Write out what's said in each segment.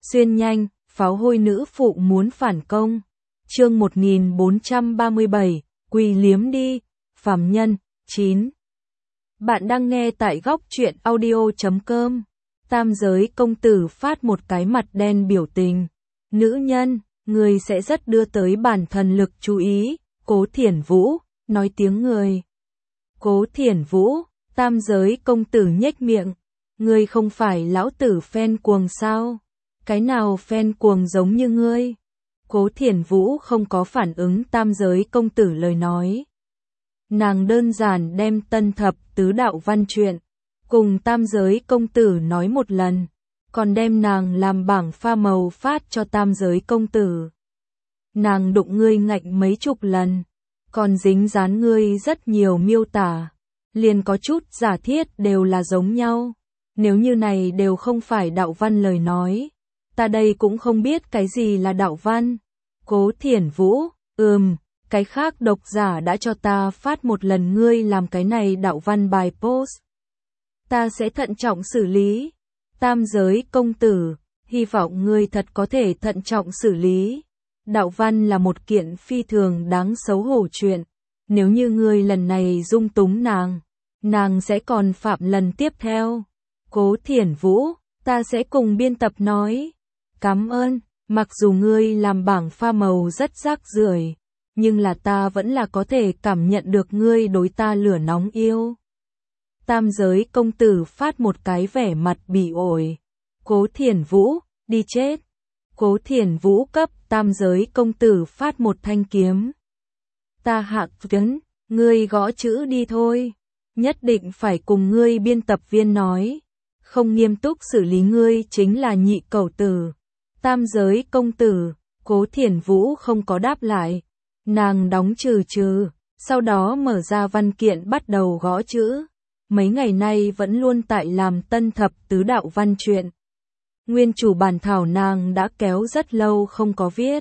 Xuyên nhanh, pháo hôi nữ phụ muốn phản công. Chương 1437, quỳ liếm đi, phàm nhân, 9. Bạn đang nghe tại góc truyện audio.com. Tam giới công tử phát một cái mặt đen biểu tình. Nữ nhân, người sẽ rất đưa tới bản thần lực chú ý. Cố Thiển Vũ, nói tiếng người. Cố Thiển Vũ, tam giới công tử nhếch miệng. Ngươi không phải lão tử fan cuồng sao? Cái nào fan cuồng giống như ngươi? Cố Thiển Vũ không có phản ứng tam giới công tử lời nói. Nàng đơn giản đem tân thập tứ đạo văn truyện cùng tam giới công tử nói một lần, còn đem nàng làm bảng pha màu phát cho tam giới công tử. Nàng đụng ngươi ngạnh mấy chục lần, còn dính dán ngươi rất nhiều miêu tả, liền có chút giả thiết đều là giống nhau. Nếu như này đều không phải đạo văn lời nói, ta đây cũng không biết cái gì là đạo văn. Cố Thiển Vũ, cái khác độc giả đã cho ta phát một lần ngươi làm cái này đạo văn bài post. Ta sẽ thận trọng xử lý. Tam giới công tử, hy vọng ngươi thật có thể thận trọng xử lý. Đạo văn là một kiện phi thường đáng xấu hổ chuyện. Nếu như ngươi lần này dung túng nàng sẽ còn phạm lần tiếp theo. Cố Thiển Vũ, ta sẽ cùng biên tập nói. Cảm ơn, mặc dù ngươi làm bảng pha màu rất rác rưởi, nhưng là ta vẫn là có thể cảm nhận được ngươi đối ta lửa nóng yêu. Tam giới công tử phát một cái vẻ mặt bỉ ổi. Cố Thiển Vũ, đi chết. Cố Thiển Vũ cấp tam giới công tử phát một thanh kiếm. Ta hạ tuyến, ngươi gõ chữ đi thôi. Nhất định phải cùng ngươi biên tập viên nói. Không nghiêm túc xử lý ngươi chính là nhị cẩu tử. Tam giới công tử, Cố Thiển Vũ không có đáp lại. Nàng đóng trừ, sau đó mở ra văn kiện bắt đầu gõ chữ. Mấy ngày nay vẫn luôn tại làm tân thập tứ đạo văn truyện. Nguyên chủ bản thảo nàng đã kéo rất lâu không có viết.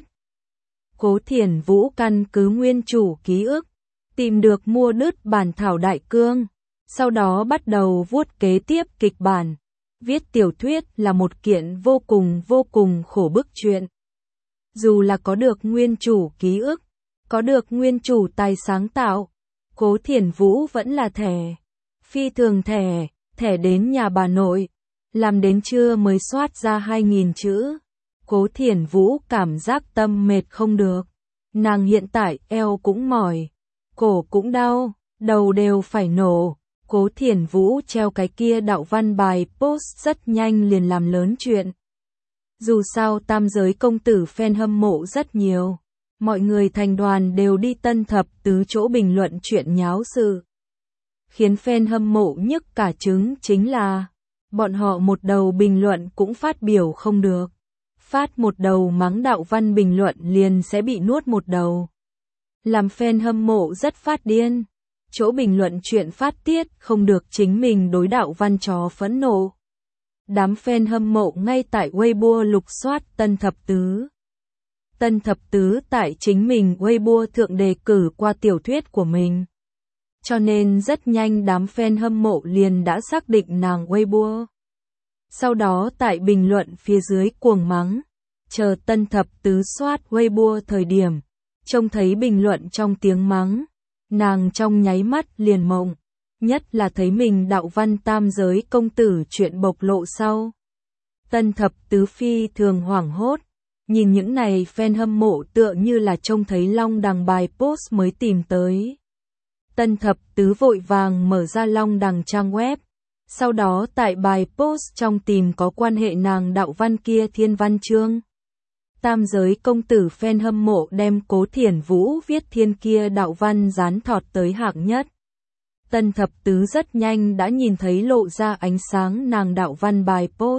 Cố Thiển Vũ căn cứ nguyên chủ ký ức, tìm được mua đứt bản thảo đại cương, sau đó bắt đầu vuốt kế tiếp kịch bản. Viết tiểu thuyết là một kiện vô cùng khổ bức chuyện. Dù là có được nguyên chủ ký ức, có được nguyên chủ tài sáng tạo, Cố Thiển Vũ vẫn là phi thường thẻ đến nhà bà nội, làm đến trưa mới soát ra 2.000 chữ. Cố Thiển Vũ cảm giác tâm mệt không được. Nàng hiện tại eo cũng mỏi, cổ cũng đau, đầu đều phải nổ. Cố Thiển Vũ treo cái kia đạo văn bài post rất nhanh liền làm lớn chuyện. Dù sao tam giới công tử fan hâm mộ rất nhiều. Mọi người thành đoàn đều đi tân thập tứ chỗ bình luận chuyện nháo sự. Khiến fan hâm mộ nhức cả trứng chính là bọn họ một đầu bình luận cũng phát biểu không được. Phát một đầu mắng đạo văn bình luận liền sẽ bị nuốt một đầu. Làm fan hâm mộ rất phát điên. Chỗ bình luận chuyện phát tiết không được chính mình đối đạo văn chó phẫn nộ. Đám fan hâm mộ ngay tại Weibo lục soát tân thập tứ. Tân thập tứ tại chính mình Weibo thượng đề cử qua tiểu thuyết của mình. Cho nên rất nhanh đám fan hâm mộ liền đã xác định nàng Weibo. Sau đó tại bình luận phía dưới cuồng mắng. Chờ tân thập tứ soát Weibo thời điểm, trông thấy bình luận trong tiếng mắng. Nàng trong nháy mắt liền mộng, nhất là thấy mình đạo văn tam giới công tử chuyện bộc lộ sau. Tân thập tứ phi thường hoảng hốt, nhìn những này fan hâm mộ tựa như là trông thấy long đằng bài post mới tìm tới. Tân thập tứ vội vàng mở ra long đằng trang web, sau đó tại bài post trong tìm có quan hệ nàng đạo văn kia thiên văn chương. Tam giới công tử fan hâm mộ đem Cố Thiển Vũ viết thiên kia đạo văn dán thọt tới hạng nhất. Tân thập tứ rất nhanh đã nhìn thấy lộ ra ánh sáng nàng đạo văn bài post.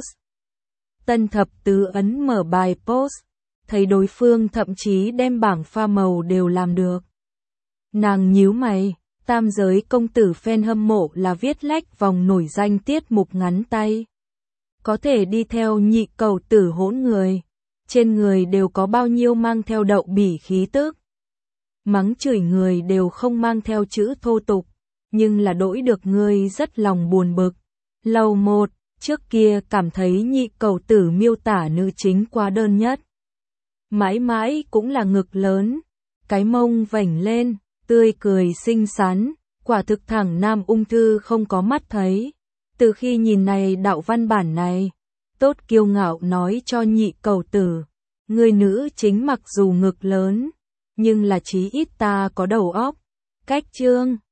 Tân thập tứ ấn mở bài post, thấy đối phương thậm chí đem bảng pha màu đều làm được. Nàng nhíu mày, tam giới công tử fan hâm mộ là viết lách vòng nổi danh tiết mục ngắn tay. Có thể đi theo nhị cẩu tử hỗn người. Trên người đều có bao nhiêu mang theo đậu bỉ khí tức. Mắng chửi người đều không mang theo chữ thô tục, nhưng là đổi được ngươi rất lòng buồn bực. Lầu 1, Trước kia cảm thấy nhị cầu tử miêu tả nữ chính quá đơn nhất. Mãi mãi cũng là ngực lớn, cái mông vảnh lên, tươi cười xinh xắn, quả thực thẳng nam ung thư không có mắt thấy. Từ khi nhìn này đạo văn bản này, Tốt kiêu ngạo nói cho nhị cầu tử, người nữ chính mặc dù ngực lớn, nhưng là chí ít ta có đầu óc. Cách chương